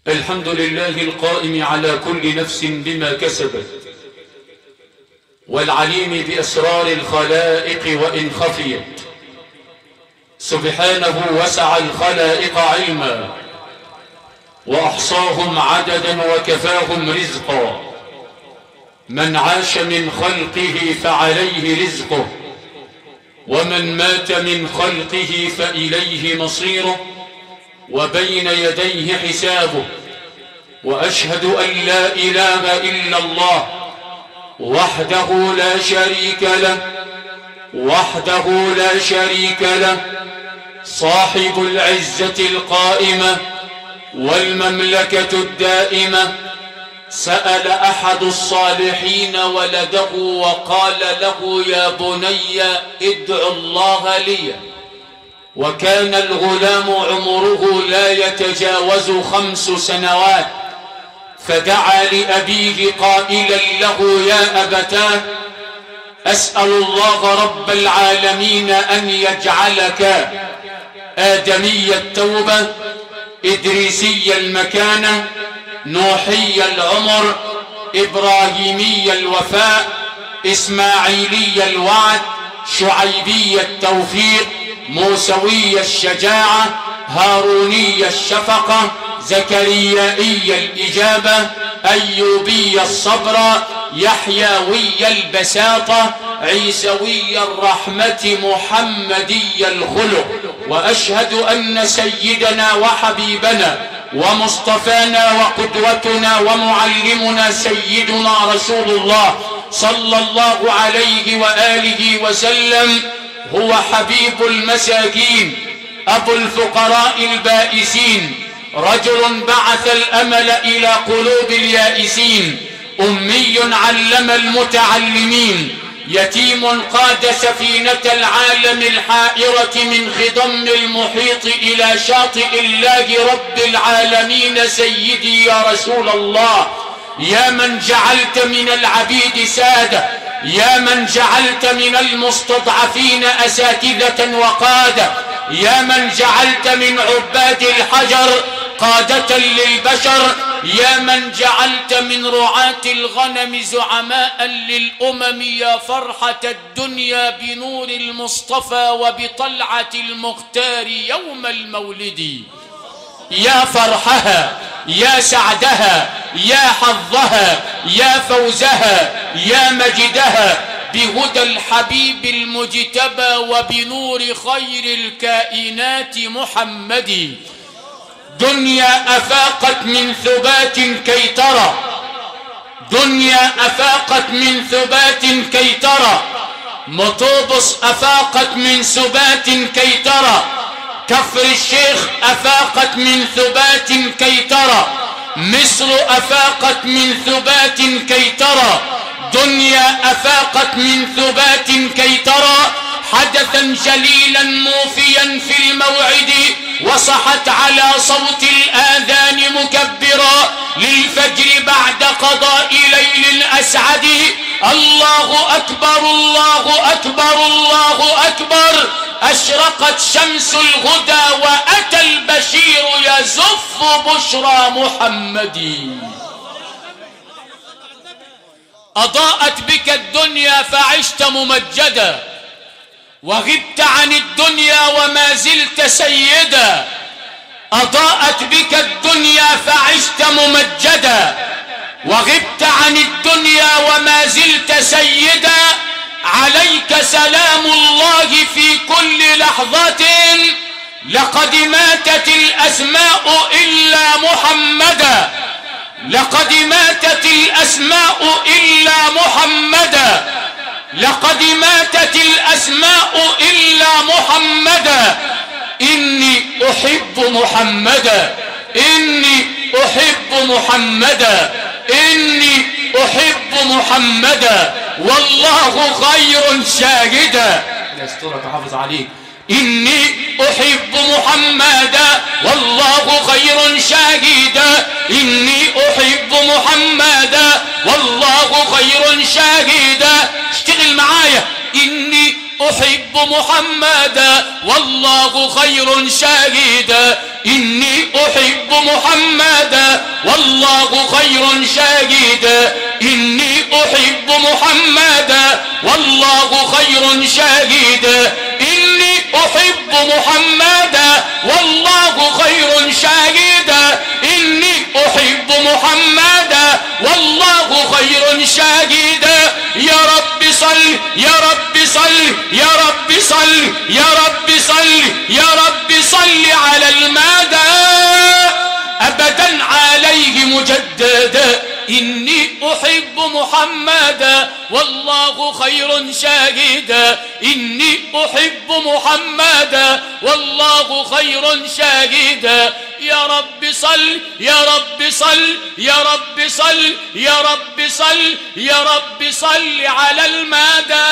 الحمد لله القائم على كل نفس بما كسبت، والعليم بأسرار الخلائق وإن خفيت. سبحانه وسع الخلائق علما، وأحصاهم عددا وكفاهم رزقا. من عاش من خلقه فعليه رزقه، ومن مات من خلقه فإليه مصيره، وبين يديه حسابه. وأشهد أن لا إله إلا الله وحده لا شريك له، وحده لا شريك له، صاحب العزة القائمة والمملكة الدائمة. سأل أحد الصالحين ولده وقال له: يا بني ادع الله لي. وكان الغلام عمره لا يتجاوز 5 سنوات، فدعا لأبيه قائلا له: يا أبتاه، أسأل الله رب العالمين أن يجعلك آدمي التوبة، إدريسي المكانة، نوحي العمر، إبراهيمي الوفاء، إسماعيلي الوعد، شعيبي التوفيق، موسوي الشجاعة، هاروني الشفقة، زكريائي الإجابة، أيوبي الصبر، يحيوي البساطة، عيسوي الرحمة، محمدي الخلق. وأشهد أن سيدنا وحبيبنا ومصطفانا وقدوتنا ومعلمنا سيدنا رسول الله صلى الله عليه وآله وسلم هو حبيب المساكين، أبو الفقراء البائسين، رجل بعث الأمل إلى قلوب اليائسين، أمي علم المتعلمين، يتيم قاد سفينة العالم الحائرة من خضم المحيط إلى شاطئ الله رب العالمين. سيدي يا رسول الله، يا من جعلت من العبيد سادة، يا من جعلت من المستضعفين أساتذة وقادة، يا من جعلت من عباد الحجر قادة للبشر، يا من جعلت من رعاة الغنم زعماء للأمم. يا فرحة الدنيا بنور المصطفى وبطلعة المختار يوم المولد. يا فرحها، يا سعدها، يا حظها، يا فوزها، يا مجدها بهدى الحبيب المجتبى وبنور خير الكائنات محمد. دنيا أفاقت من ثبات كي ترى، دنيا أفاقت من ثبات كي ترى، مطوبس أفاقت من ثبات كي ترى، كفر الشيخ أفاقت من ثبات كي ترى، مصر أفاقت من ثبات كي ترى، دنيا أفاقت من ثبات كي ترى، حدثا جليلا موفيا في الموعد، وصحت على صوت الآذان مكبرا للفجر بعد قضاء ليل أسعد. الله أكبر، الله أكبر، الله أكبر، أشرقت شمس الهدى وأتى البشير يزف بشرى محمد. أضاءت بك الدنيا فعشت ممجدا، وغبت عن الدنيا وما زلت سيدا. أضاءت بك الدنيا فعشت ممجدا، وغبت عن الدنيا وما زلت سيدا. عليك سلام الله في كل لحظة، لقد ماتت الأسماء إلا محمدا، لقد ماتت الأسماء إلا محمدا، لقد ماتت الأسماء إلا محمدا. إني أحب محمدا، إني أحب محمدا، إني أحب محمدا، والله خير شاهدا. يسترك حافظ عليك. إني أحب محمدا والله خير شاهدا، إني أحب محمدا والله خير شاهدا. اشتغل معايا. إني أحب محمدا والله خير شاهدا، إني أحب أحب محمدا والله خير شاهدا إني أحب محمدا والله خير شاهدا إني أحب محمدا والله خير شاهدا إني أحب محمدا والله خير شاهدا يا رب صل يا رب صل يا رب صل يا رب صل يا رب صل على المدى أبدا عليه مجددا إني أحب محمدا والله خير شاهدا إني أحب محمدا والله خير شاهدا يا رب صل يا رب صل يا رب صل يا رب صل يا رب صل على المدى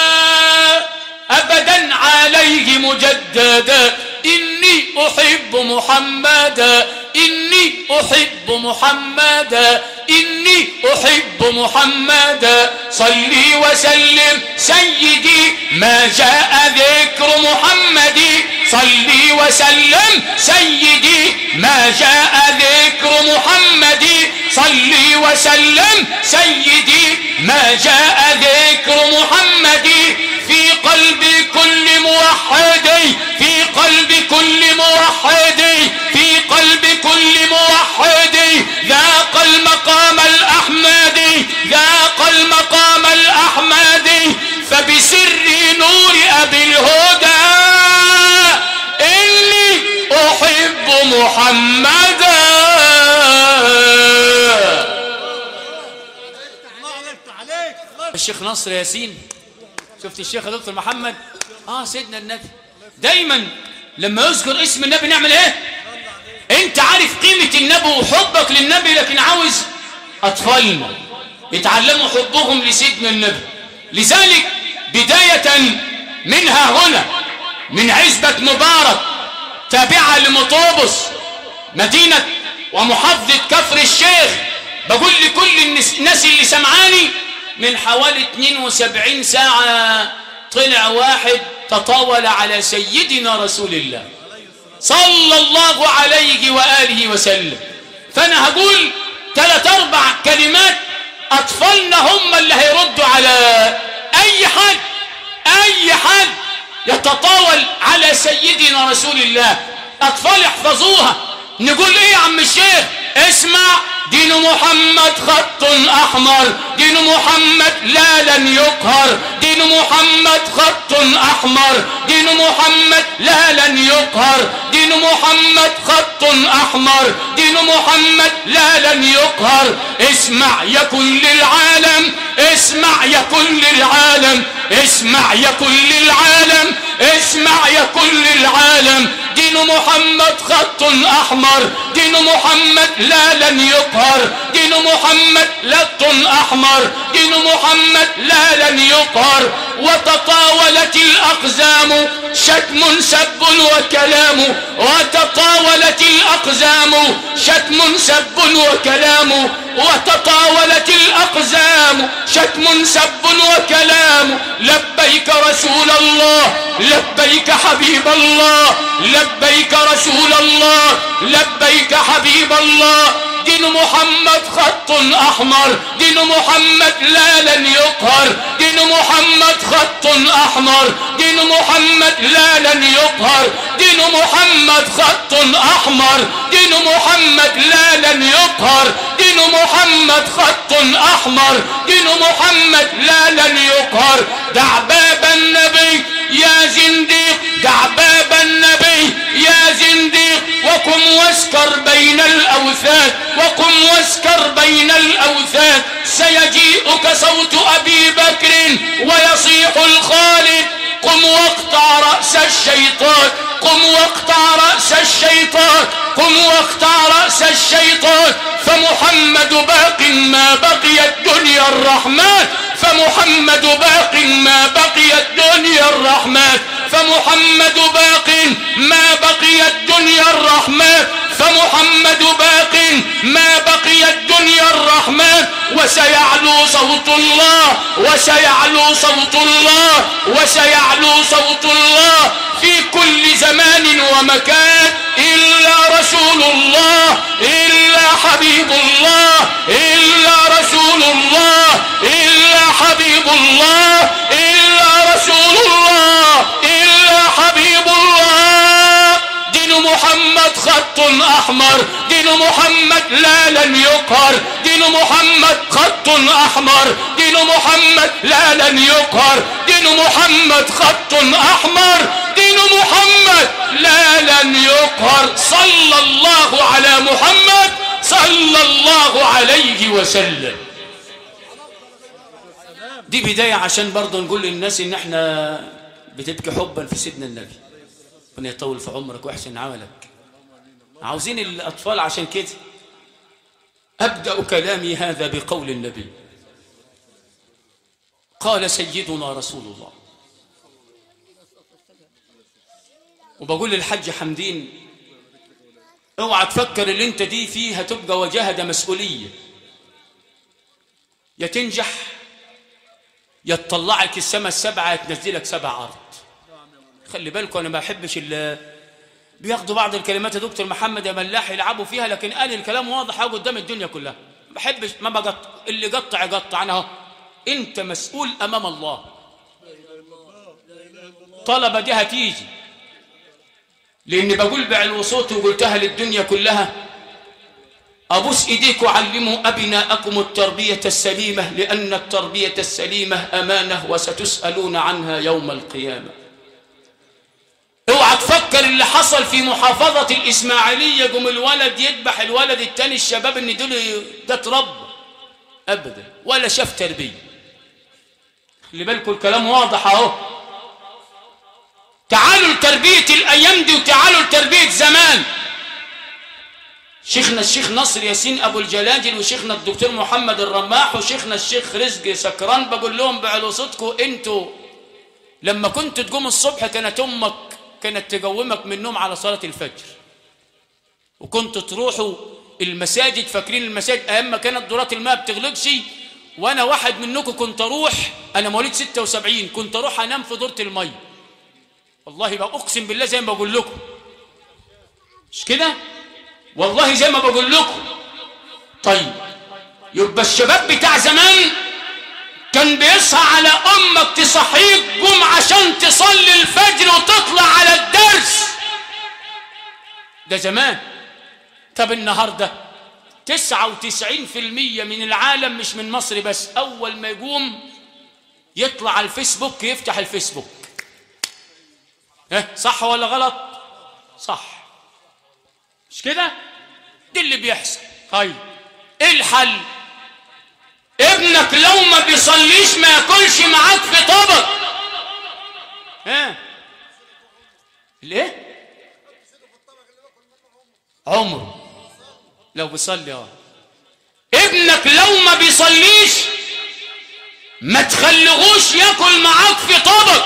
أبدا عليه مجددا إني أحب محمدا إني أحب محمدا إني أحب محمدا صلي وسلم سيدي ما جاء ذكر محمد صلي وسلم سيدي ما جاء ذكر محمد صلي وسلم سيدي ما جاء ذكر محمد في قلب كل موحد في قلب كل موحد في قلب كل موحد ذاق المقام الأحمدي ذاق المقام الأحمدي فبسر نور أبي الهدى إني أحب محمدا. الشيخ نصر ياسين شفت الشيخ يا دكتور محمد سيدنا النبي دايما لما يذكر اسم النبي نعمل ايه؟ انت عارف قيمة النبي وحبك للنبي لكن عاوز اطفالنا يتعلموا حبهم لسيدنا النبي. لذلك بداية منها هنا من عزبة مبارك تابعة لمطوبس مدينة ومحافظة كفر الشيخ بقول لكل الناس اللي سمعاني من حوالي 72 ساعة طلع واحد تطاول على سيدنا رسول الله صلى الله عليه وآله وسلم. فأنا هقول 3-4 كلمات أطفالنا هم اللي هيردوا على أي حد يتطاول على سيدنا رسول الله. أطفال يحفظوها. نقول إيه يا عم الشيخ؟ اسمع دين محمد خط أحمر دين محمد لا لن يقهر دين محمد خط أحمر دين محمد لا لن يقهر دين محمد خط أحمر دين محمد لا لن يقهر. اسمع يا كل العالم اسمع يا كل العالم اسمع يا كل العالم اسمع يا كل العالم دين محمد خط أحمر دين محمد لا لن يقهر دين محمد لط أحمر دين محمد لا لن يقهر. وتطاولت الأقزام شتم سب وكلام وتطاولت الأقزام شتم سب وكلام وتطاولت الأقزام شتم سب وكلام. لبيك رسول الله لبيك حبيب الله لبيك رسول الله لبيك حبيب الله. دين محمد خط أحمر دين محمد لا لن يقهر دين محمد خط أحمر دين محمد لا لن يقهر دين محمد خط أحمر دين محمد لا لن يقهر دين محمد خط أحمر دين محمد لا لن يقهر. دع باب النبي يا زنديق دع باب النبي يا زنديق وقم واسكر بين الأوثان وقم واسكر بين الأوثان. سيجيئك صوت أبي بكر ويصيح الخالد قم واقطع رأس الشيطان قم واقطع رأس الشيطان قم واقطع رأس الشيطان. فمحمد باق ما بقي الدنيا الرحمن فمحمد باق ما بقي الدنيا الرحمن فمحمد باق ما بقي الدنيا الرحمن فمحمد باق ما بقي الدنيا الرحمن. وسيعلو صوت الله وسيعلو صوت الله وسيعلو صوت الله في كل زمان ومكان إلا رسول الله حبيب الله إلا رسول الله إلا حبيب الله إلا رسول الله إلا حبيب الله. دين محمد خط أحمر، دين محمد لا لن يقهر، دين محمد خط أحمر، دين محمد لا لن يقهر، دين محمد خط أحمر، دين محمد لا لن يقهر. صلى الله على محمد صلى الله عليه وسلم. دي بداية عشان برضه نقول للناس ان احنا بتبكي حبا في سيدنا النبي. ربنا يطول في عمرك ويحسن عملك. عاوزين الأطفال عشان كده. أبدأ كلامي هذا بقول النبي. قال سيدنا رسول الله، وبقول للحج حمدين اوعى تفكر اللي انت دي فيه هتبقى وجاهة مسؤولية، يا تنجح يا تطلعك السما السبعة يا تنزلك 7 أرض. خلي بالكم انا ما بحبش اللي بياخدوا بعض الكلمات يا دكتور محمد يا ملاح يلعبوا فيها، لكن قال الكلام واضح قدام الدنيا كلها. ما بحبش، ما بقطع، اللي قطع يقطع. انا اهو انت مسؤول امام الله. طلبة دي هتيجي، لاني بقول بعلو صوتي وقلتها للدنيا كلها. ابوس ايديك وعلموا ابناءكم التربية السليمة، لان التربية السليمة امانة وستسألون عنها يوم القيامة. اوعى تفكر اللي حصل في محافظة الإسماعيلية قوم الولد يذبح الولد التاني الشباب ان دول ده اتربى ابدا ولا شاف تربية. خلي بالكم الكلام واضح اهو. تعالوا لتربية الايام دي وتعالوا لتربية زمان. شيخنا الشيخ نصر ياسين ابو الجلاجل وشيخنا الدكتور محمد الرماح وشيخنا الشيخ رزق سكران بقول لهم بعلو صوتكم، انتوا لما كنت تقوم الصبح كانت امك كانت تقومك من النوم على صلاة الفجر، وكنت تروحوا المساجد. فاكرين المساجد ايام ما كانت دورات الماء بتغلقش؟ وانا واحد منكم كنت اروح، انا مواليد 76، كنت اروح انام في دورة المية. والله بقى اقسم بالله زي ما بقول لكم، مش كده؟ والله زي ما بقول لكم. طيب يبقى الشباب بتاع زمان كان بيصحى على امك تصحيك قوم عشان تصلي الفجر وتطلع على الدرس. ده زمان. طب النهارده 99% من العالم مش من مصر بس، اول ما يقوم يطلع على الفيسبوك يفتح الفيسبوك. صح ولا غلط؟ صح، مش كده؟ دي اللي بيحصل. طيب ايه الحل؟ ابنك لو ما بيصليش ما ياكلش معاك في طبق. ليه؟ عمره لو بيصلي. ابنك لو ما بيصليش ما تخليهوش ياكل معاك في طبق.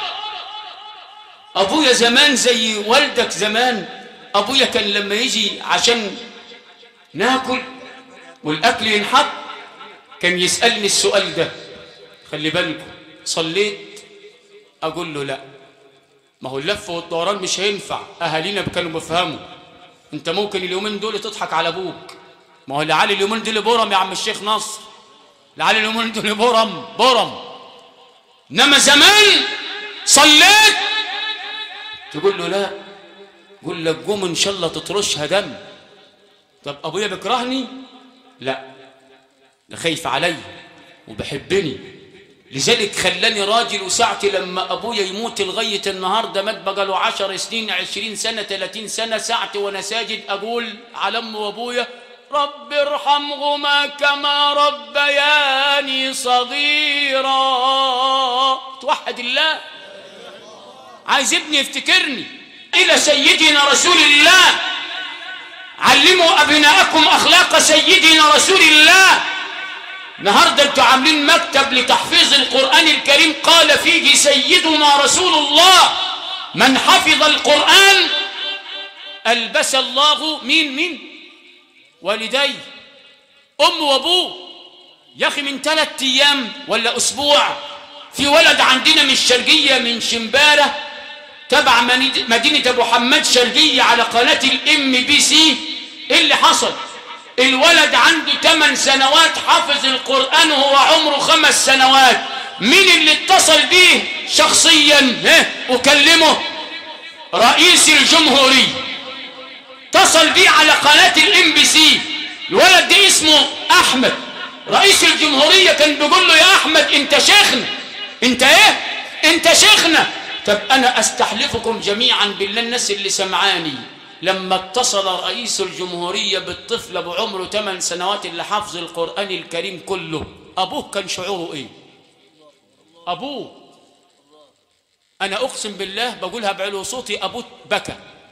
ابويا زمان زي والدك زمان، ابويا كان لما يجي عشان ناكل والاكل ينحط كان يسألني السؤال ده. خلي بالكم، صليت؟ اقول له لا. ما هو اللف والدوران مش هينفع. اهالينا كانوا بيفهموا. انت ممكن اليومين دول تضحك على ابوك، ما هو العيال اليومين دول برم يا عم الشيخ نصر، العيال اليومين دول برم. انما زمان صليت تقول له لا، يقول لك قوم ان شاء الله تطرشها دم. طب ابويا بيكرهني؟ لا، ده خايف علي وبحبني، لذلك خلاني راجل. وساعتي لما ابويا يموت لغايه النهارده مات بقى له 10 سنين 20 سنه 30 سنه، ساعتي وانا ساجد اقول على امي وابويا رب ارحمهما كما ربياني صغيرا. توحد الله. عايز ابني يفتكرني. الى سيدنا رسول الله، علموا ابناءكم اخلاق سيدنا رسول الله. النهارده انتوا عاملين مكتب لتحفيظ القرآن الكريم، قال فيه سيدنا رسول الله من حفظ القرآن ألبس الله مين والديه، أم وأبوه. يا أخي من 3 أيام ولا أسبوع في ولد عندنا من الشرقية من شمبارة تبع مدينة أبو حماد شرقية على قناة الMBC. إيه اللي حصل؟ الولد عنده 8 سنوات حافظ القرآن وهو عمره 5 سنوات. مين اللي اتصل بيه شخصيا وكلمه؟ رئيس الجمهورية اتصل بيه على قناة الMBC. الولد ده اسمه أحمد. رئيس الجمهورية كان بيقول له يا أحمد انت شيخنا. انت ايه؟ انت شيخنا. طب انا استحلفكم جميعا بالله الناس اللي سمعاني، لما اتصل رئيس الجمهورية بالطفل ابو عمره 8 سنوات اللي حافظ القرآن الكريم كله، ابوه كان شعوره ايه؟ ابوه انا اقسم بالله بقولها بعلو صوتي، ابوه بكى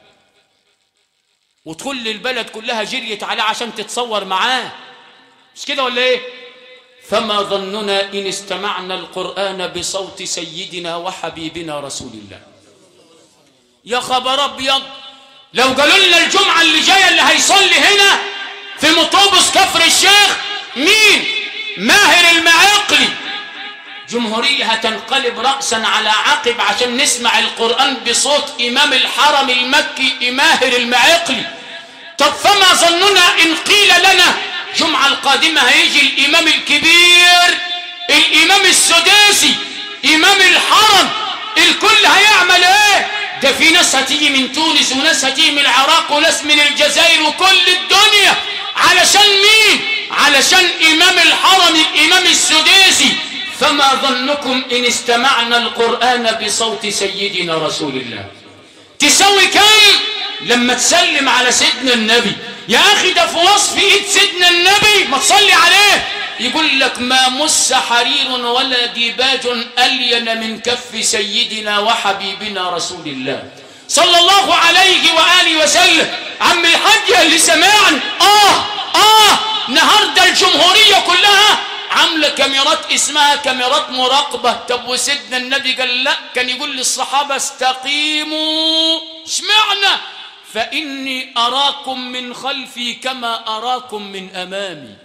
وتدخل البلد كلها جريت عليه عشان تتصور معاه، مش كده ولا ايه؟ فما ظننا إن استمعنا القرآن بصوت سيدنا وحبيبنا رسول الله. يا خبر أبيض، لو قالوا لنا الجمعة اللي جاية اللي هيصلي هنا في مطوبس كفر الشيخ مين؟ ماهر المعقلي، جمهورية هتنقلب رأسا على عقب عشان نسمع القرآن بصوت إمام الحرم المكي ماهر المعقلي. طب فما ظننا إن قيل لنا الجمعة القادمة هيجي الإمام الكبير الإمام السداسي إمام الحرم، الكل هيعمل ايه؟ ده في ناس هتيجي من تونس وناس هتيجي من العراق وناس من الجزائر وكل الدنيا. علشان مين؟ علشان إمام الحرم الإمام السداسي. فما ظنكم إن استمعنا القرآن بصوت سيدنا رسول الله؟ تسوي كم لما تسلم على سيدنا النبي؟ يا أخي ده في وصف إيد سيدنا النبي، ما تصلي عليه. يقول لك ما مس حرير ولا ديباج ألين من كف سيدنا وحبيبنا رسول الله صلى الله عليه وآله وسلم. عم الحاج اللي سمعني، النهارده الجمهورية كلها عاملة كاميرات اسمها كاميرات مراقبة. طب وسيدنا النبي قال لا، كان يقول للصحابة استقيموا. اشمعنى؟ فإني أراكم من خلفي كما أراكم من أمامي.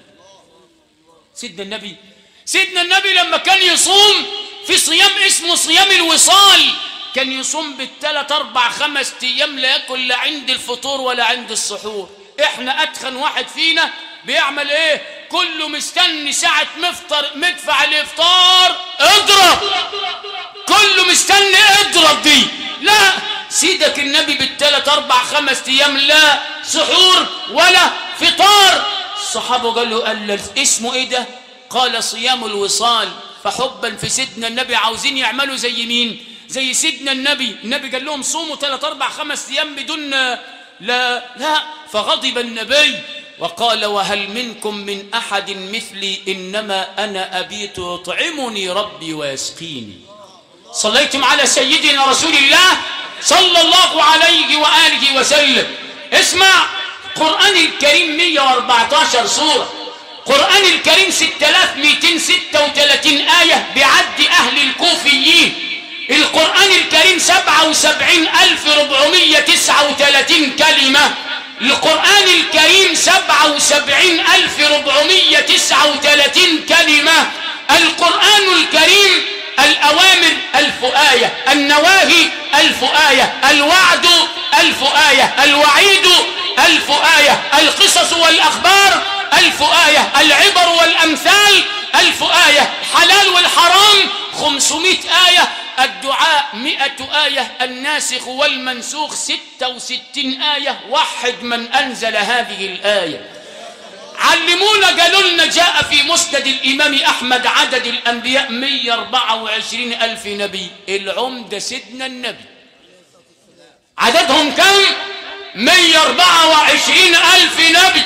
سيدنا النبي لما كان يصوم في صيام اسمه صيام الوصال، كان يصوم بالثلاث 4 5 أيام لا يأكل لا عند الفطور ولا عند السحور. احنا أتخن واحد فينا بيعمل ايه؟ كله مستني ساعة مدفع الإفطار اضرب، كله مستني اضرب دي. لا، سيدك النبي بالثلاث 4 5 أيام لا سحور ولا فطار. الصحابة قال اسمه ايه ده؟ قال صيام الوصال. فحبا في سيدنا النبي عاوزين يعملوا زي مين؟ زي سيدنا النبي. النبي قال لهم صوموا 3 4 5 أيام بدون لا. فغضب النبي وقال وهل منكم من أحد مثلي إنما أنا أبيت يطعمني ربي ويسقيني. صليتم على سيدنا رسول الله صلى الله عليه وآله وسلم. اسمع، قرآن الكريم 114 سورة، قرآن الكريم 6236 آية بعد أهل الكوفيين. القرآن الكريم 77439 كلمة. القرآن الكريم 77439 كلمة. القرآن الكريم الأوامر 1000 آية، النواهي 1000 آية، الوعد 1000 آية، الوعيد 1000 آية، القصص والأخبار 1000 آية، العبر والأمثال 1000 آية، الحلال والحرام 500 آية، الدعاء 100 آية، الناسخ والمنسوخ 66 آية. وحد من أنزل هذه الآية. علمونا قالوا لنا جاء في مسند الإمام أحمد عدد الأنبياء 124,000 نبي. العمدة سيدنا النبي عددهم كم؟ 124,000 نبي.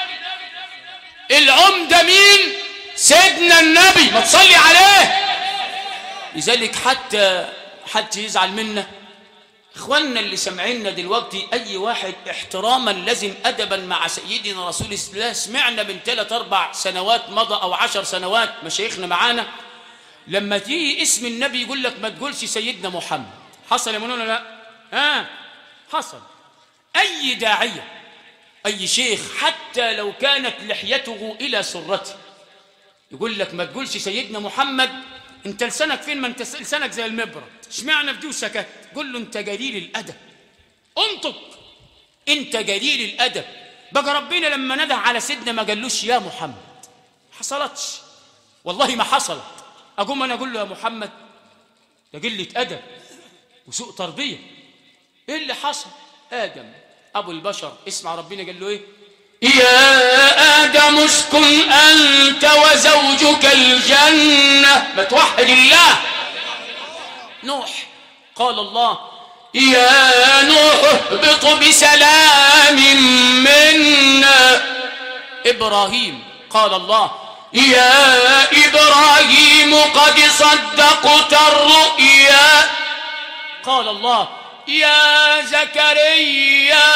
العمدة مين؟ سيدنا النبي، ما تصلي عليه. لذلك حتى حد يزعل منا اخواننا اللي سمعنا دلوقتي، اي واحد احتراما لازم ادبا مع سيدنا رسول الله. سمعنا من 3 4 سنوات مضى او 10 سنوات مشايخنا معانا لما تيجي اسم النبي يقول لك ما تقولش سيدنا محمد. حصل يا منون لا؟ حصل. اي داعيه اي شيخ حتى لو كانت لحيته الى سرته يقول لك ما تقولش سيدنا محمد. انت لسانك فين؟ ما انت لسانك زي المبرد. اشمعنى بدون سكت؟ قول له انت قليل الادب، انطق، انت قليل الادب. بقى ربنا لما نده على سيدنا ما قالوش يا محمد، حصلتش والله ما حصلت. اقوم انا اقول له يا محمد؟ ده قله ادب وسوء تربيه. ايه اللي حصل؟ ادم ابو البشر اسمع ربنا قال له ايه؟ يا ادم اسكن انت وزوجك الجنه. ما توحد الله. نوح قال الله يا نوح اهبط بسلام منا. ابراهيم قال الله يا ابراهيم قد صدقت الرؤيا. قال الله يا زكريا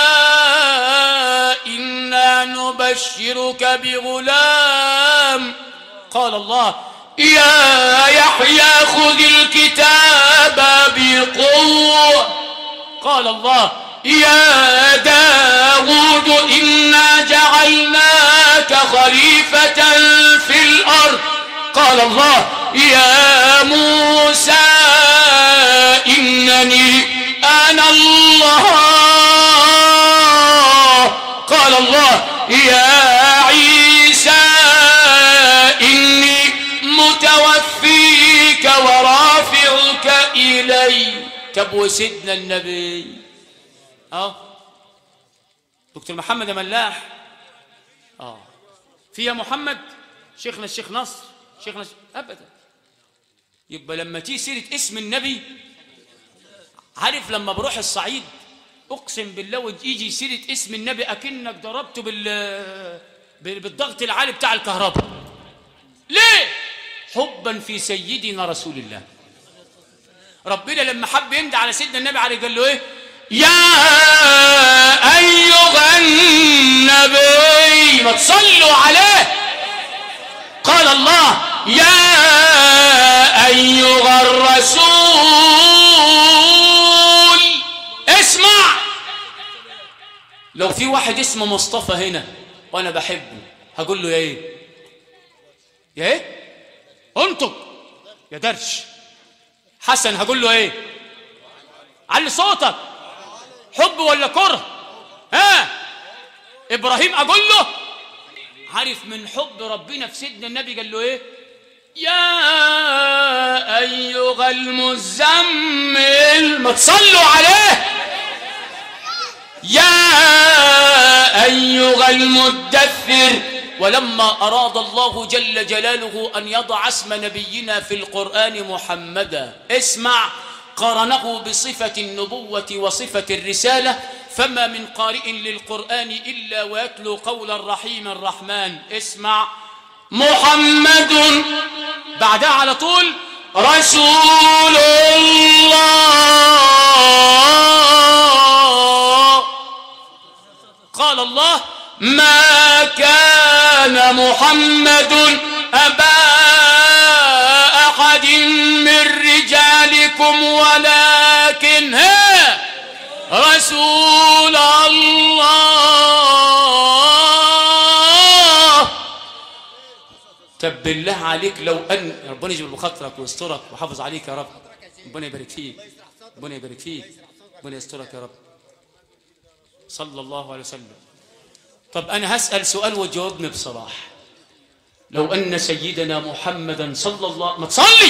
إنا نبشرك بغلام. قال الله يا يحيى خذ الكتاب بقوة. قال الله يا داود إنا جعلناك خليفة في الأرض. قال الله يا موسى إنني أنا الله. قال الله يا عيسى إني متوفيك ورافعك إلي. طب وسيدنا النبي دكتور محمد ملاح فيها محمد شيخنا الشيخ نصر شيخنا أبدا. يبقى لما تيجي سيرة اسم النبي، عارف لما بروح الصعيد اقسم بالله ويجي سيره اسم النبي اكنك ضربته بالضغط العالي بتاع الكهرباء. ليه؟ حبا في سيدنا رسول الله. ربنا لما حب يندى على سيدنا النبي عليه قال له ايه؟ يا ايها النبي ما تصلوا عليه. قال الله يا ايها الرسول. اسمع، لو في واحد اسمه مصطفى هنا وانا بحبه هقول له يا ايه؟ يا ايه؟ انطق يا درش. حسن هقول له ايه؟ علي صوتك. حب ولا كره؟ ابراهيم اقول له. عارف من حب ربنا في سيدنا النبي قال له ايه؟ يا ايها المزمل ما تصلوا عليه. يا ايها المدثر. ولما اراد الله جل جلاله ان يضع اسم نبينا في القرآن محمدا، اسمع، قرنه بصفة النبوة وصفة الرسالة. فما من قارئ للقرآن إلا ويتلو قول الرحيم الرحمن. اسمع، محمد بعدها على طول رسول الله. قال الله ما كان محمد أبا أحد من رجالكم ولكن رسول الله. طب بالله عليك لو أن ربنا يجبر بخاطرك ويسترك ويحافظ عليك يا رب. ربنا يبارك فيك، ربنا يبارك فيك، ربنا يسترك يا رب. صلى الله عليه وسلم. طب أنا هسأل سؤال وجاوبني بصراحة. لو أن سيدنا محمدا صلى الله ما تصلي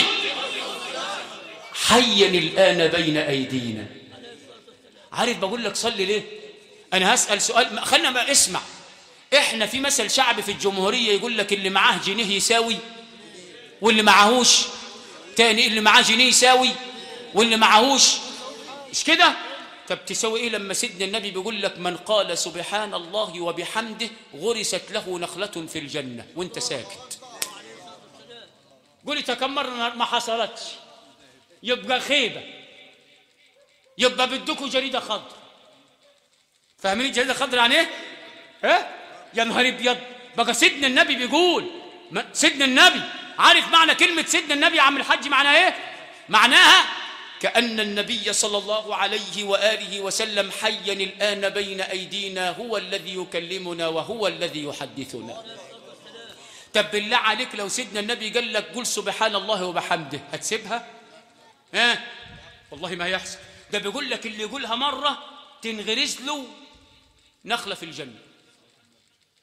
حيا الآن بين أيدينا، عارف بقول لك صلي ليه؟ أنا هسأل سؤال، خلنا بقى اسمع. إحنا في مثل شعبي في الجمهورية يقول لك اللي معاه جنيه يساوي واللي معاهوش تاني، اللي معاه جنيه يساوي واللي معاهوش، مش كده؟ طب تساوي ايه لما سيدنا النبي بيقول لك من قال سبحان الله وبحمده غرست له نخلة في الجنة وانت ساكت؟ قولي كم مرة ما حصلتش؟ يبقى خيبة، يبقى بدكوا جريدة خضر. فاهمين جريدة خضر يعني ايه؟ يا نهار ابيض. بقى سيدنا النبي بيقول، سيدنا النبي عارف معنى كلمة سيدنا النبي يا عم الحاج معناها ايه؟ معناها كأن النبي صلى الله عليه وآله وسلم حيا الآن بين أيدينا، هو الذي يكلمنا وهو الذي يحدثنا. طب بالله عليك لو سيدنا النبي قال لك قل سبحان الله وبحمده هتسيبها؟ والله ما يحصل. ده بيقول لك اللي يقولها مرة تنغرس له نخلة في الجنة.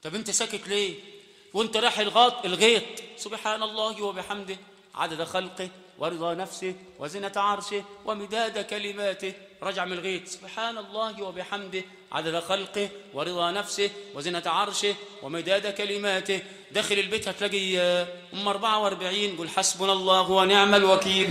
طب انت ساكت ليه وانت رايح الغيط؟ سبحان الله وبحمده عدد خلقه ورضا نفسه وزنة عرشه ومداد كلماته. رجع من الغيط سبحان الله وبحمده عدد خلقه ورضا نفسه وزنة عرشه ومداد كلماته. داخل البيت هتلاقي 44 قول حسبنا الله ونعم الوكيل.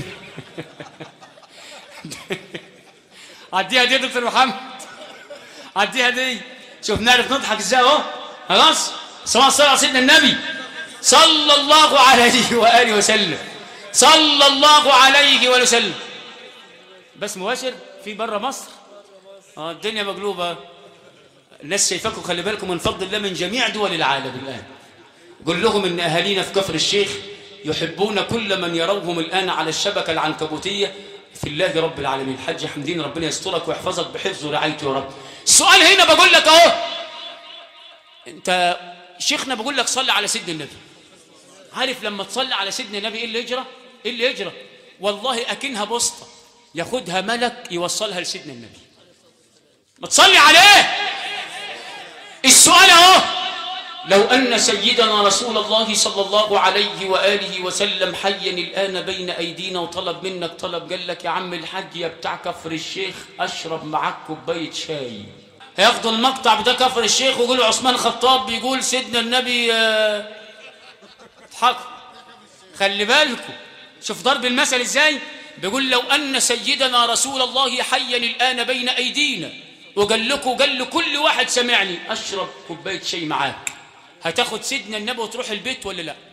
عديها دي يا دكتور محمد، عديها دي. شوف نعرف نضحك ازاي اهو. خلاص صلى على سيدنا النبي صلى الله عليه وآله وسلم، صلى الله عليه وآله وسلم. بس مباشر في بره مصر الدنيا مقلوبة، الناس شايفاكم خلي بالكم من فضل الله من جميع دول العالم الآن. قل لهم إن أهالينا في كفر الشيخ يحبون كل من يروهم الآن على الشبكة العنكبوتية في الله رب العالمين. الحاج حمدين ربنا يسترك ويحفظك بحفظه ورعايته يا رب. السؤال هنا بقول لك اهو، انت شيخنا بقول لك صلي على سيدنا النبي. عارف لما تصلي على سيدنا النبي ايه اللي يجرى؟ ايه اللي يجرى؟ والله اكنها بسطه ياخدها ملك يوصلها لسيدنا النبي. ما تصلي عليه. السؤال اهو، لو ان سيدنا رسول الله صلى الله عليه واله وسلم حيا الان بين ايدينا وطلب منك طلب، قال لك يا عم الحاج يا بتاع كفر الشيخ اشرب معاك كوبايه شاي، هياخدوا المقطع بتاع كفر الشيخ ويقولوا عثمان خطاب بيقول سيدنا النبي اضحكوا. خلي بالكم شوف ضرب المثل ازاي. بيقول لو ان سيدنا رسول الله حيا الان بين ايدينا وقال لكم قال لكل واحد سمعني اشرب كوبايه شاي معاك، هتاخد سيدنا النبي وتروح البيت ولا لا؟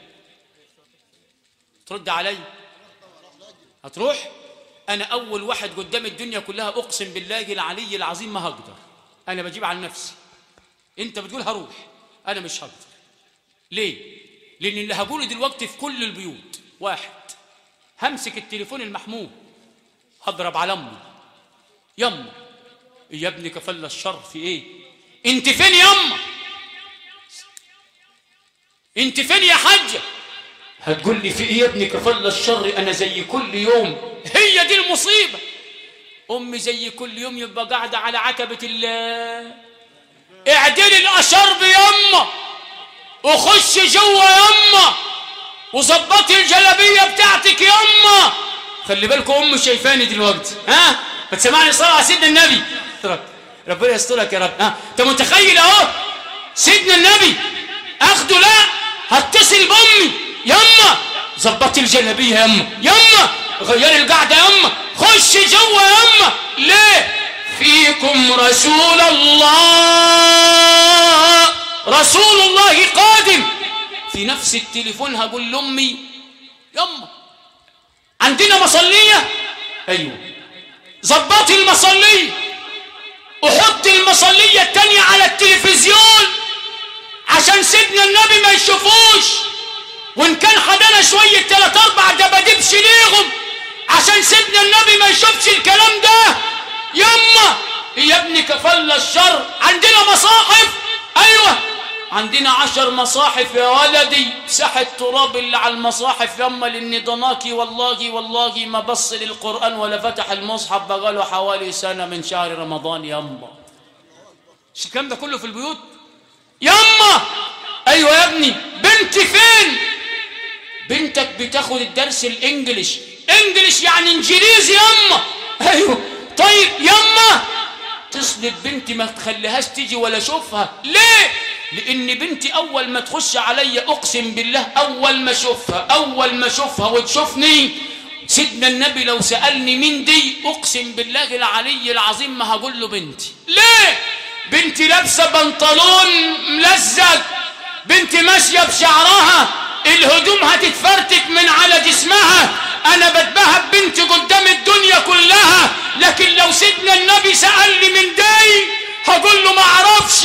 ترد علي هتروح؟ انا اول واحد قدام الدنيا كلها اقسم بالله العلي العظيم ما هقدر. انا بجيب عن نفسي. انت بتقول هروح، انا مش هقدر. ليه؟ لان اللي هقوله دلوقتي في كل البيوت، واحد همسك التليفون المحمول هضرب على امي، يما يا ابني كفل الشر في ايه؟ انت فين يما؟ انت فين يا حجه؟ هتقول لي في ايه يا ابني كفل الشر؟ انا زي كل يوم. هي دي المصيبه. امي زي كل يوم يبقى قاعده على عتبه الله. اعدلي الاشرب يما وخش جوه يما وظبطي الجلابيه بتاعتك يما. خلي بالكم امي شايفاني دلوقتي. ها ما تسمعني صلاه على سيدنا النبي. ربنا يسترك يا رب. انت متخيل اهو سيدنا النبي اخده؟ لا هتصل بامي يما ظبطي الجلابيه يما غيري القعده يما خش جوه يما. ليه؟ فيكم رسول الله، رسول الله قادم. في نفس التليفون هقول لامي يما عندنا مصليه. ايوه ظبطي المصليه وحطي المصليه الثانيه على التلفزيون عشان سيدنا النبي ما يشوفوش، وان كان حدانا شويه 3-4 دباديب شيليهم عشان سيدنا النبي ما يشوفش الكلام ده. يما يا ابني كفل الشر. عندنا مصاحف. ايوه عندنا 10 مصاحف يا ولدي. مسح التراب اللي على المصاحف يما، لان ضناكي والله ما بص للقران ولا فتح المصحف بقاله حوالي سنه من شهر رمضان يما. مش الكلام ده كله في البيوت يما؟ ايوه يا ابني. بنتي فين؟ بنتك بتاخد الدرس الانجليش يعني انجليزي يما. ايوه طيب يما تصلب بنتي ما تخليهاش تيجي ولا اشوفها. ليه؟ لان بنتي اول ما تخش عليا اقسم بالله اول ما اشوفها وتشوفني سيدنا النبي لو سالني مين دي اقسم بالله العلي العظيم ما هقول له بنتي. ليه؟ بنتي لابسه بنطلون ملزق، بنتي ماشيه بشعرها الهدوم هتتفرتك من على جسمها. انا بتبهى ببنتي قدام الدنيا كلها، لكن لو سيدنا النبي سالني من دي هقول له ما اعرفش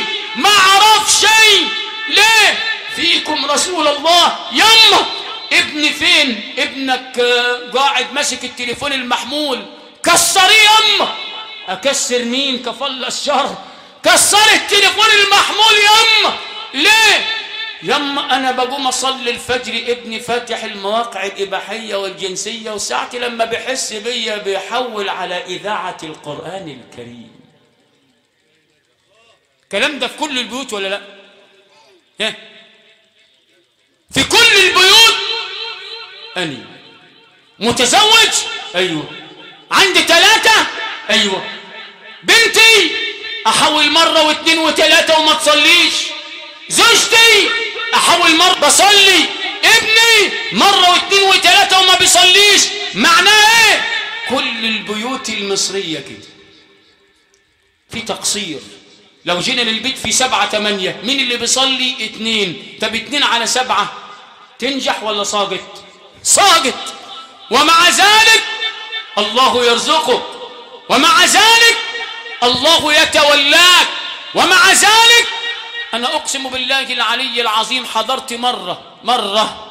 شيء. ليه؟ فيكم رسول الله. يما ابني فين؟ ابنك قاعد ماسك التليفون المحمول. كسريه يما. اكسر مين كفل الشر؟ كسر التليفون المحمول يما. ليه؟ يما انا بقوم اصلي الفجر ابني فاتح المواقع الاباحيه والجنسيه، وساعتي لما بيحس بيا بيحول على اذاعه القران الكريم. الكلام ده في كل البيوت ولا لا؟ في كل البيوت أني متزوج، أيوة. عندي 3، أيوة. بنتي أحاول مرة واثنين وثلاثة وما تصليش. زوجتي أحاول مرة بصلي. ابني مرة واثنين وثلاثة وما بيصليش. معناه إيه؟ كل البيوت المصرية كده في تقصير. لو جينا للبيت في 7 8، مين اللي بيصلي؟ 2. طب 2 على 7 تنجح ولا ساقط؟ ساقط. ومع ذلك الله يرزقك، ومع ذلك الله يتولاك، ومع ذلك أنا أقسم بالله العلي العظيم حضرت مرة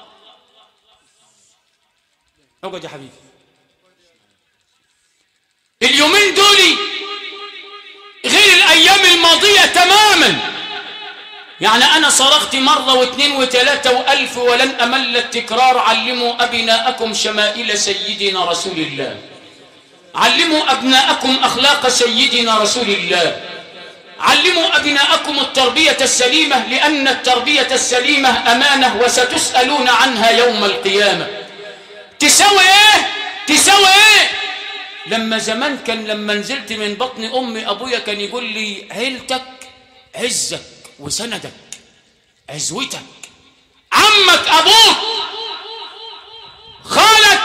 اقعد يا حبيبي. اليومين دولي غير الأيام الماضية تماما. يعني أنا صرخت مرة واثنين وثلاثة وألف ولن أمل التكرار: علموا أبناءكم شمائل سيدنا رسول الله، علموا أبناءكم أخلاق سيدنا رسول الله، علموا أبناءكم التربية السليمة، لأن التربية السليمة أمانة وستسألون عنها يوم القيامة. تساوي إيه؟ تساوي إيه؟ لما زمان كان لما نزلت من بطن أمي أبويا كان يقول لي: عيلتك عزك وسندك، عزوتك، عمك أبوك خالك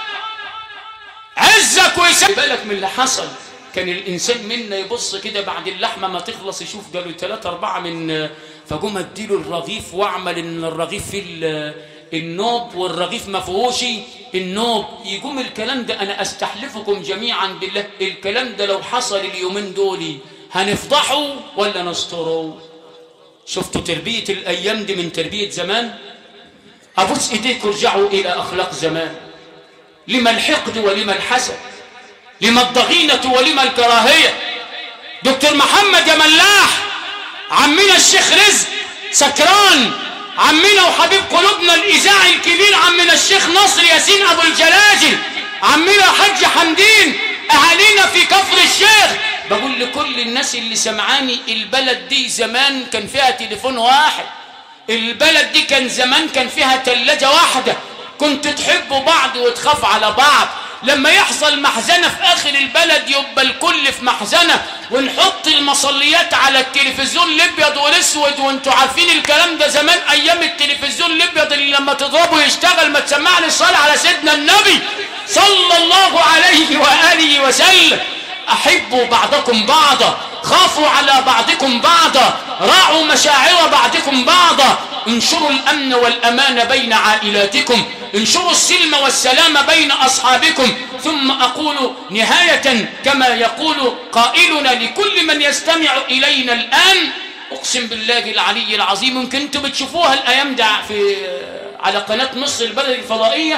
عزك وسندك. بالك من اللي حصل. كان الإنسان منا يبص كده بعد اللحمة ما تخلص يشوف قالوا 3 4 من، فقوم اديله الرغيف واعمل ان الرغيف فيه النوب والرغيف ما فيهوش النوب. يقوم الكلام ده أنا أستحلفكم جميعا بالله الكلام ده لو حصل اليومين دول هنفضحه ولا نستره؟ شفتوا تربية الأيام دي من تربية زمان؟ أبوس إيديك ارجعوا إلى أخلاق زمان. لما الحقد ولما الحسد، لما الضغينة ولما الكراهية. دكتور محمد يا ملاح، عمنا الشيخ رزق سكران، عمنا وحبيب قلوبنا الإذاعي الكبير عمنا الشيخ نصر ياسين أبو الجلاجل، عمنا حج حمدين، أهالينا في كفر الشيخ. بقول لكل الناس اللي سمعاني: البلد دي زمان كان فيها تليفون واحد، البلد دي كان زمان كان فيها ثلاجة واحدة، كنتوا تحبوا بعض وتخاف على بعض. لما يحصل محزنة في آخر البلد يبقى الكل في محزنة، ونحط المصليات على التلفزيون الابيض والاسود. وانتوا عارفين الكلام ده زمان ايام التلفزيون الابيض اللي لما تضربه يشتغل. ما تسمعني الصلاة على سيدنا النبي صلى الله عليه وآله وسلم. أحبوا بعضكم بعضا، خافوا على بعضكم بعضا، راعوا مشاعر بعضكم بعضا، انشروا الأمن والأمان بين عائلاتكم، انشروا السلم والسلام بين أصحابكم. ثم أقول نهاية كما يقول قائلنا لكل من يستمع إلينا الآن: أقسم بالله العلي العظيم ممكن أنتم بتشوفوها الأيام ده على قناة مصر البلد الفضائية،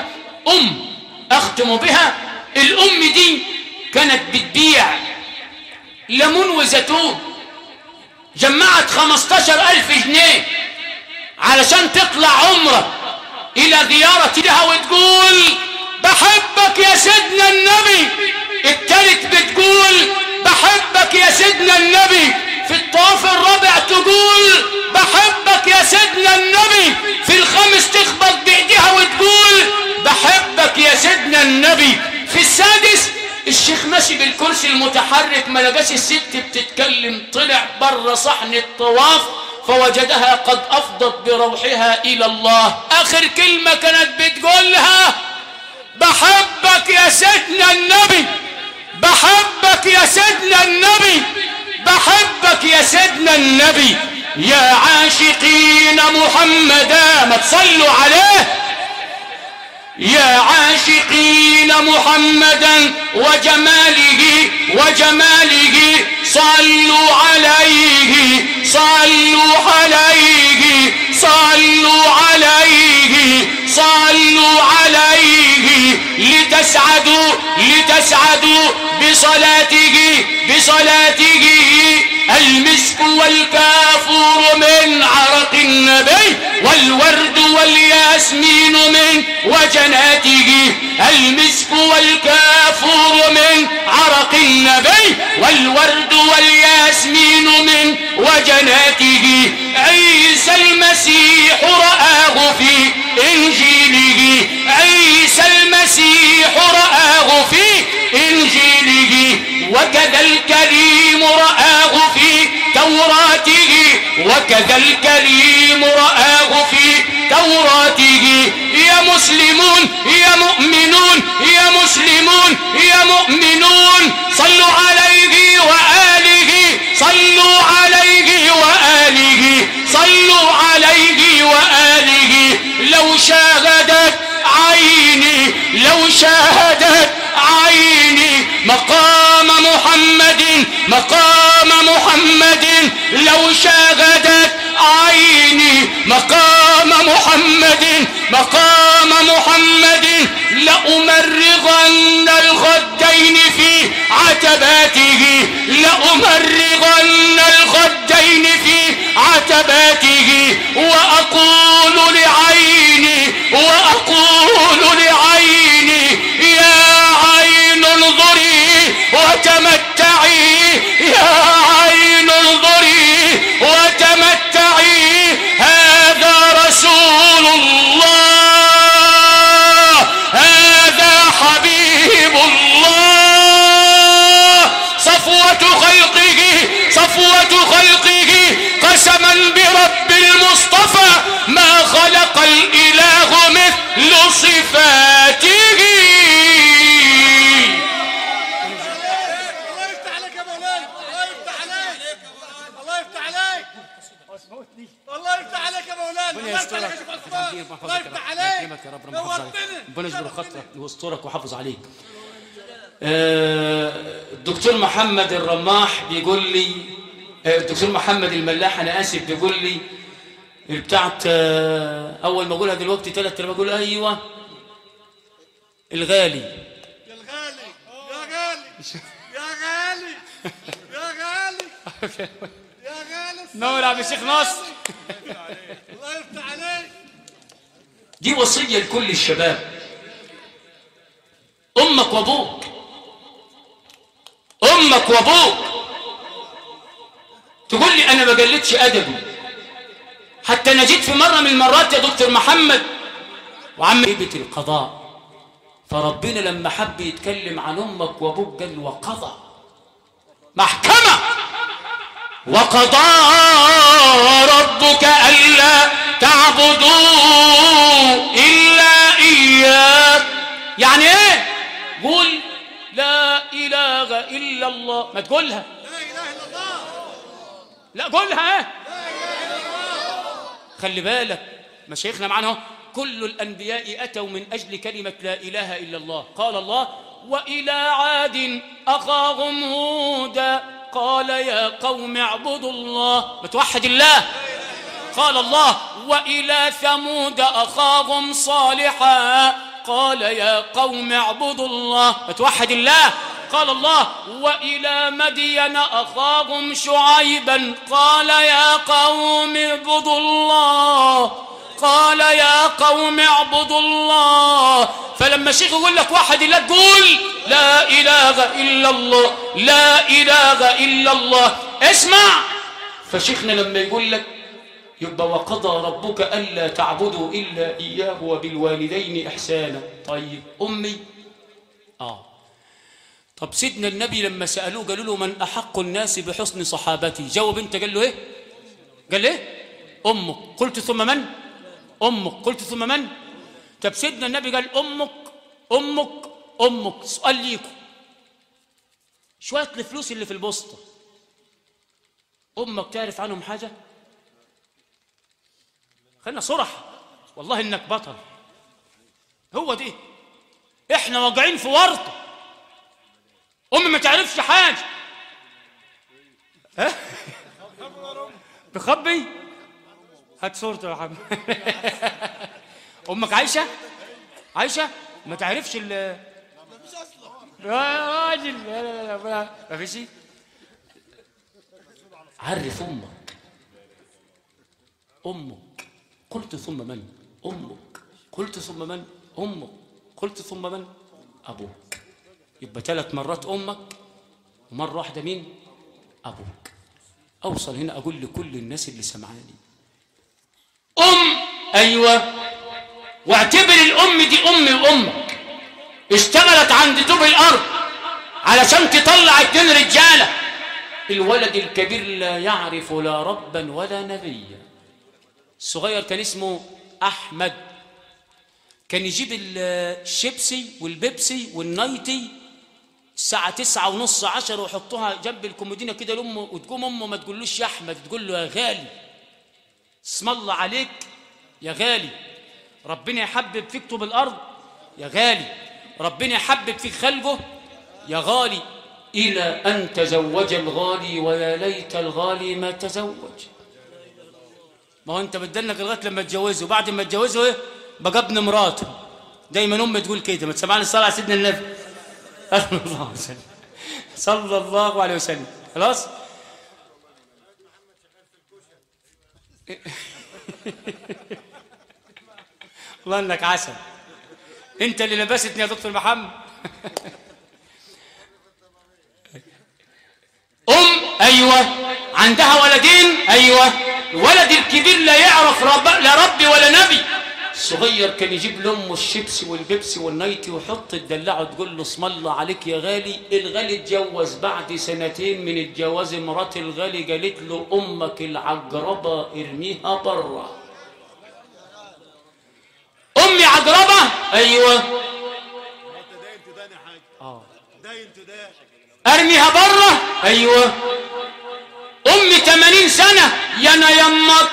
أختم بها. الأم دي كانت بتبيع ليمون وزيتون، جمعت 15,000 جنيه علشان تطلع عمره إلى زيارتها وتقول: بحبك يا سيدنا النبي. التالت بتقول: بحبك يا سيدنا النبي. في الطواف الرابع تقول: بحبك يا سيدنا النبي. في الخامس تخبط بإيديها وتقول: بحبك يا سيدنا النبي. في السادس الشيخ ماشي بالكرسي المتحرك ما لقاش الست بتتكلم، طلع بره صحن الطواف فوجدها قد أفضت بروحها إلى الله. آخر كلمة كانت بتقولها: بحبك يا سيدنا النبي، بحبك يا سيدنا النبي، بحبك يا سيدنا النبي. يا عاشقين محمدا، ما تصلوا عليه. يا عاشقين محمدا وجماله وجماله، صلوا عليه صلوا عليه صلوا عليه صلوا عليه، لتسعدوا لتسعدوا بصلاته بصلاته. المسك والكافور من عرق النبي، والورد والياسمين من وجناته. المسك والكافور من عرق النبي، والورد والياسمين من وجناته. عيسى المسيح رآه في إنجيله، عيسى المسيح رآه في إنجيله، وكذا الكريم رآه في توراته، وكذا الكريم رآه في توراته. يا مسلمون يا مؤمنون يا مسلمون يا مؤمنون، صلوا عليه وآله، صلوا عليه وآله، صلوا عليه وآله. لو شاهدت عيني، لو شاهدت عيني مقام محمد، مقام محمد، لو شاهدت عيني مقام محمد، مقام محمد، لأمرغن الخدين في عتباته، لأمرغن الخدين في عتباته، وأقول لعيني، وأقول لعيني يا عين انظري وتمتعي، يا عين انظري وتمتعي، هذا رسول الله، هذا حبيب الله، صفوة خلقه، صفوة خلقه، قسما برب المصطفى ما خلق الإله مثل صفاته. الله يفتح عليك يا مولانا، الله يفتح عليك يا عثمان، الله يفتح عليك يا رب، ربنا يجبر خاطرك ويسترك ويحافظ عليك. الدكتور محمد الرماح بيقول لي، الدكتور محمد الملاح انا اسف، بيقول لي بتاعت اول ما اقولها دلوقتي 3 لما اقول ايوه الغالي، يا الغالي يا غالي يا غالي يا غالي يا غالي، نور عبد الشيخ ناصر، الله يفتح عليك. دي وصية لكل الشباب، أمك وأبوك، أمك وأبوك. تقول لي أنا ما قلتش أدبي، حتى أنا جيت في مرة من المرات يا دكتور محمد وعم هيبة القضاء، فربنا لما حب يتكلم عن أمك وأبوك قال وقضى، محكمة، وقضى ربك ألا تعبدوا إلا إياه. يعني إيه؟ قول لا إله إلا الله، ما تقولها لا إله إلا الله، لا قولها. إيه؟ لا إله إلا الله. خلي بالك مشايخنا معنا، كل الأنبياء أتوا من أجل كلمة لا إله إلا الله. قال الله وإلى عاد أخاهم هودا قال يا قوم اعبدوا الله، بتوحد الله. قال الله وإلى ثمود أخاهم صالحا قال يا قوم اعبدوا الله، بتوحد الله. قال الله وإلى مدين أخاهم شعيبا قال يا قوم اعبدوا الله، قال يا قوم اعبدوا الله. فلما الشيخ يقول لك وحد الله تقول لا إله إلا الله، لا إله إلا الله. اسمع، فشيخنا لما يقول لك يبقى وقضى ربك ألا تعبدوا إلا إياه وبالوالدين إحسانا. طيب أمي طب سيدنا النبي لما سألوه قالوا له من أحق الناس بحسن صحابتي، جاوب انت، قال له ايه؟ قال ايه؟ أمك. قلت ثم من؟ أمك. قلت ثم من؟ طب سيدنا النبي قال أمك أمك أمك. سؤال ليكم، شوية الفلوس اللي في البسطة أمك تعرف عنهم حاجة؟ خلينا صرح، والله إنك بطل. هو دي إحنا واقعين في ورطة، أمي ما تعرفش حاجة. ها؟ تخبي؟ هات صورته يا حبيبي. أمك عايشة؟ عايشة؟ ما تعرفش ال مفيش أصلا يا راجل، لا ما فيش. عرف أمك. أمك. قلت ثم من؟ أمك. قلت ثم من؟ أمك. قلت ثم من؟ أبوك. يبقى 3 مرات أمك ومرة واحدة مين؟ أبوك. أوصل هنا أقول لكل الناس اللي سمعاني أيوة، واعتبر الأم دي أمي وأمك، اشتغلت عند طوب الأرض علشان تطلع 2 رجالة. الولد الكبير لا يعرف لا ربا ولا نبيا. الصغير كان اسمه أحمد، كان يجيب الشيبسي والبيبسي والنايتي الساعة 9:30 10 ويحطوها جنب الكومودينة كده لأمه، وتقوم أمه ما تقولوش يا أحمد، تقول له يا غالي، اسم الله عليك يا غالي، ربنا يحبب فيك طوب الأرض يا غالي، ربنا يحبب فيك خلقه يا غالي، إلى أن تزوج الغالي ويا ليت الغالي ما تزوج. ما هو أنت بدلنك لغاية لما تجوزه، وبعد ما تجوزه إيه بقى ابن مراته. دايما أمي تقول كده، ما تسمعني الصلاة على سيدنا النبي صلى الله عليه وسلم، صلى الله عليه وسلم. خلاص والله انك عسل، انت اللي لبستني يا دكتور محمد. ايوه عندها ولدين، ايوه، الولد الكبير لا يعرف لا ربي ولا نبي. الصغير كان يجيب لامه الشيبسي والبيبسي والنايتي ويحط تدلعه تقول له اسم الله عليك يا غالي. الغالي اتجوز بعد 2 سنين من الجواز، مرات الغالي قالت له امك العجربه ارميها بره. امي عجربه، ايوه، ارميها بره، ايوه. امي 80 سنه يانا يمك،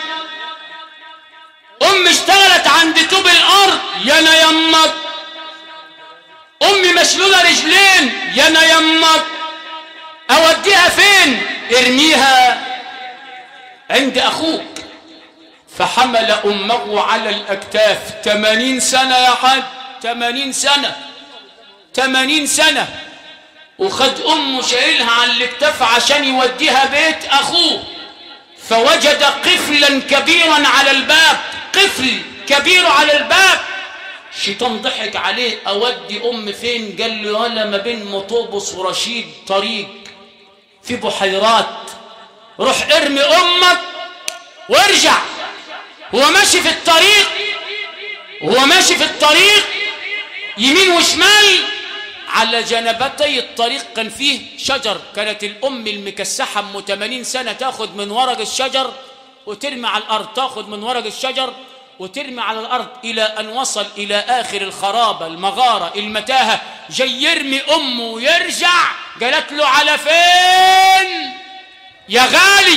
امي اشتغلت عند طوب الارض يانا يمك، امي مشلوله رجلين يانا يمك، اوديها فين؟ ارميها عند اخوك. فحمل امه على الاكتاف 80 سنه يا حاج، 80 سنه، 80 سنه، وخد امه شايلها على الاكتاف عشان يوديها بيت اخوه. فوجد قفلا كبيرا على الباب، قفل كبير على الباب. الشيطان ضحك عليه، اودي ام فين؟ قال له ولا ما بين مطوبس ورشيد طريق في بحيرات، روح ارمي امك وارجع. هو ماشي في الطريق، وهو ماشي في الطريق يمين وشمال، على جنبتي الطريق كان فيه شجر. كانت الام المكسحه ام 80 سنه تاخد من ورق الشجر وترمي على الارض، تاخد من ورق الشجر وترمي على الارض، الى ان وصل الى اخر الخرابه المغاره المتاهه. جاي يرمي امه ويرجع، قالت له على فين يا غالي؟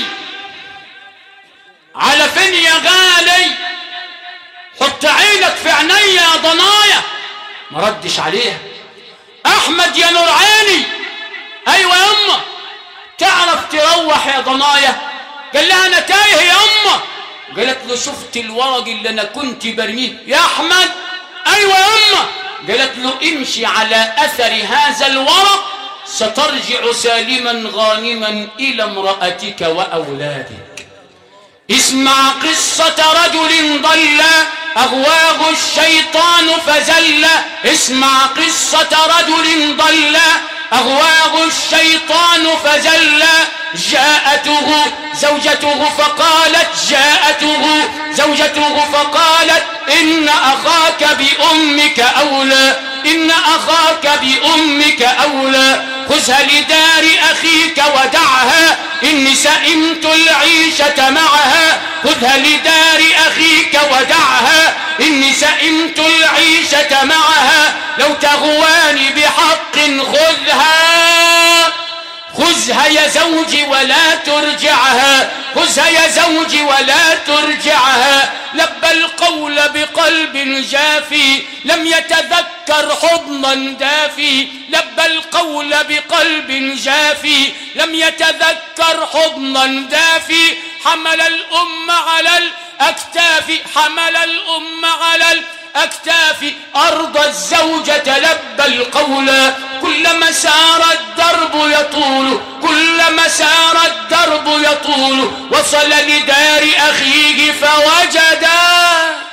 على فين يا غالي؟ حط عينك في عيني يا ضنايا. ما ردش عليها. احمد يا نور عيني، ايوه يا امه، تعرف تروح يا ضنايا؟ قال لها انا تايه يا امه. قالت له شفت الورق اللي انا كنت برميه يا احمد؟ ايوه يا امه. قالت له امشي على اثر هذا الورق سترجع سالما غانما الى امرأتك واولادك. اسمع قصة رجل ضل أغواه الشيطان فزل. اسمع قصة رجل ضل أغواه الشيطان فزل. جاءته زوجته فقالت إن أخاك بأمك أولى، إن أخاك بأمك أولى، خذها لدار أخيك ودعها إني سئمت العيشة معها. خذها لدار أخيك ودعها إني سئمت العيشة معها. لو تغواني بحق خذها يا زوجي ولا ترجعها، خذها يا زوجي ولا ترجعها. لبى القول بقلب جافي لم يتذكر حضنا دافي. لبى القول بقلب جافي لم يتذكر حضنا دافي. حمل الأم على الأكتاف، حمل الأم على الأكتاف. أرضى الزوجة لبى القول كلما سار الدرب يطول، كلما سار الدرب يطول. وصل لدار أخيه فوجدا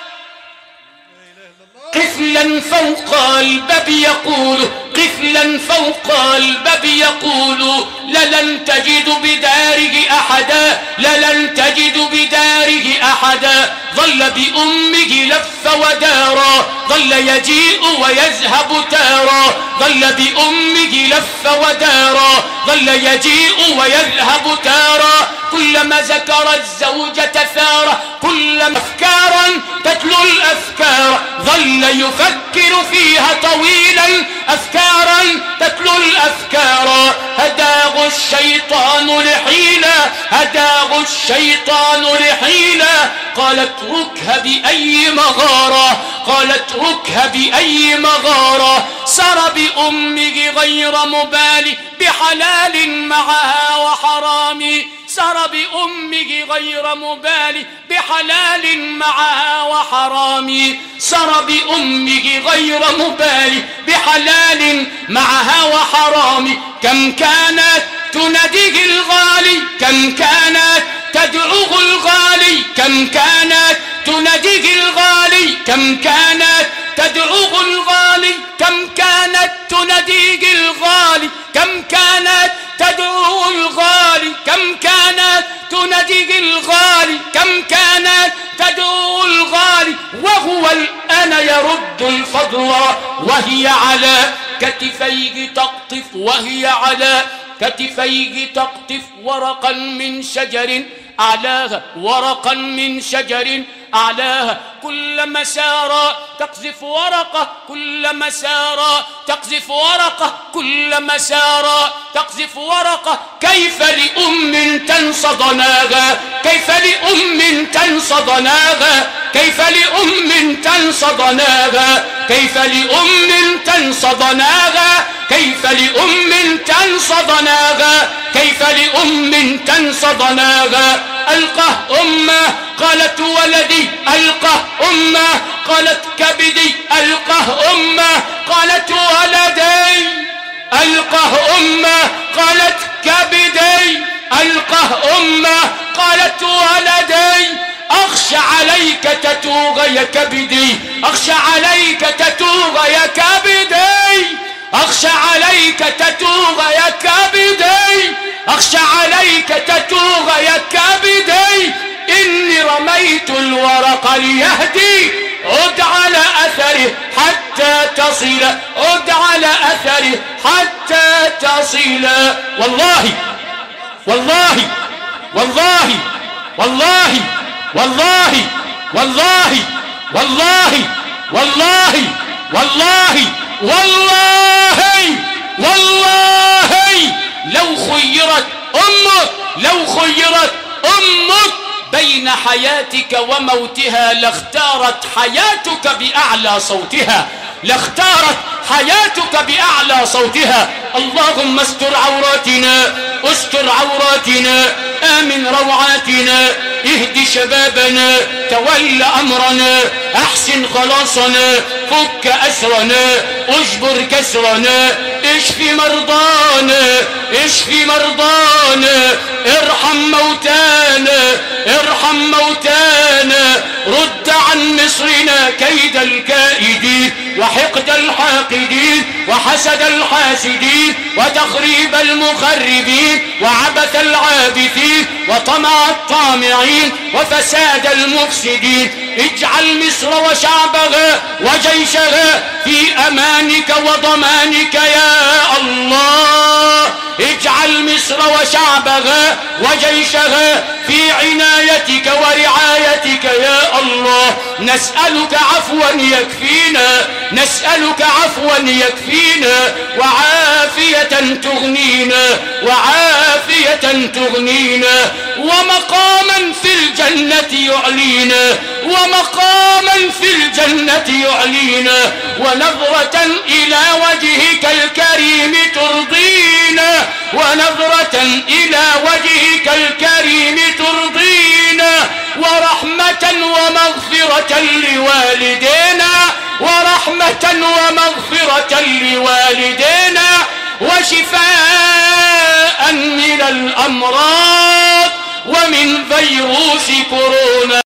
قفلا فوق الباب يقول، قفلا فوق الباب يقول للن تجد بداره أحدا، للن تجد بداره أحدا. ظل بأمه لف ودارا ظل يجيء ويذهب تارا ظل بأمه لف ودارا ظل يجيء ويذهب تارا كلما ذكر الزوجة ثارة كلما أفكارا تتلو الأفكار ظل يفكر فيها طويلا أفكارا تتلو الأفكار هداه الشيطان لحيلا هداه الشيطان لحيلا قالت ركها بأي مغارة قالت ركها بأي مغارة سر بأمه غير مبالي بحلال معها وحرام سر بأمه غير مبالي بحلال معها وحرام سر بأمه غير مبالي بحلال معها وحرام كم كانت تناديه الغالي كم كانت تدعوه الغالي كم كانت تناديه الغالي كم كانت تدعوه الغالي كم كانت تناديه الغالي كم كانت تدعوه الغالي كم كانت تناديه الغالي كم كانت تدعوه الغالي وهو الآن يرد الفضل وهي على كتفيه تقطف وهي على كتفيه تقطف ورقا من شجر أعلاها ورقا من شجر أعلاها كلما سار تقذف ورقة كلما سار تقذف ورقة كلما سار تقذف ورقة كيف لأم تنسى ضناها كيف لأم تنسى ضناها كيف لأم تنسى ضناها كيف لأم تنسى ضناها كيف لأم تنسى ضناها كيف لأم تنسى ضناها ألقه أمه قالت ولدي ألقه أمه قالت كبدي ألقه أمه قالت ولدي ألقه أمه قالت كبدي ألقه أمه قالت ولدي أخشى عليك تتوغ يا كبدي أخشى عليك تتوغ يا كبدي أخشى عليك تتوغ يا كبدي أخشى عليك تتوغ يا كبدي إني رميت الورق ليهدي عد على أثره حتى تصل عد على أثره حتى تصل والله والله والله والله والله والله والله والله والله والله والله لو خيرت أمك بين حياتك وموتها لاختارت حياتك بأعلى صوتها لاختارت حياتك بأعلى صوتها اللهم استر عوراتنا استر عوراتنا آمن روعاتنا اهد شبابنا تول أمرنا أحسن خلاصنا فك أسرنا اجبر كسرنا اشفي مرضانا اشفي مرضانا ارحم موتانا ارحم موتانا رد عن مصرنا كيد الكائدين وحقد الحاقدين وحسد الحاسدين وتخريب المخربين وعبث العابثين وطمع الطامعين وفساد المفسدين اجعل مصر وشعبها وجيشها في أمانك وضمانك يا الله اجعل مصر وشعبها وجيشها في عنايتك ورعايتك يا الله نسألك عفوا يكفينا نسألك عفوا يكفينا وعافية تغنينا وعافية تغنينا ومقاما في الجنة يعلينا ومقاما في الجنة يعلينا ونظرة إلى وجهك الكريم ترضينا ونظرة إلى وجهك الكريم ترضينا ورحمة ومغفرة لوالدينا ورحمة ومغفرة لوالدينا وشفاء من الأمراض ومن فيروس كورونا.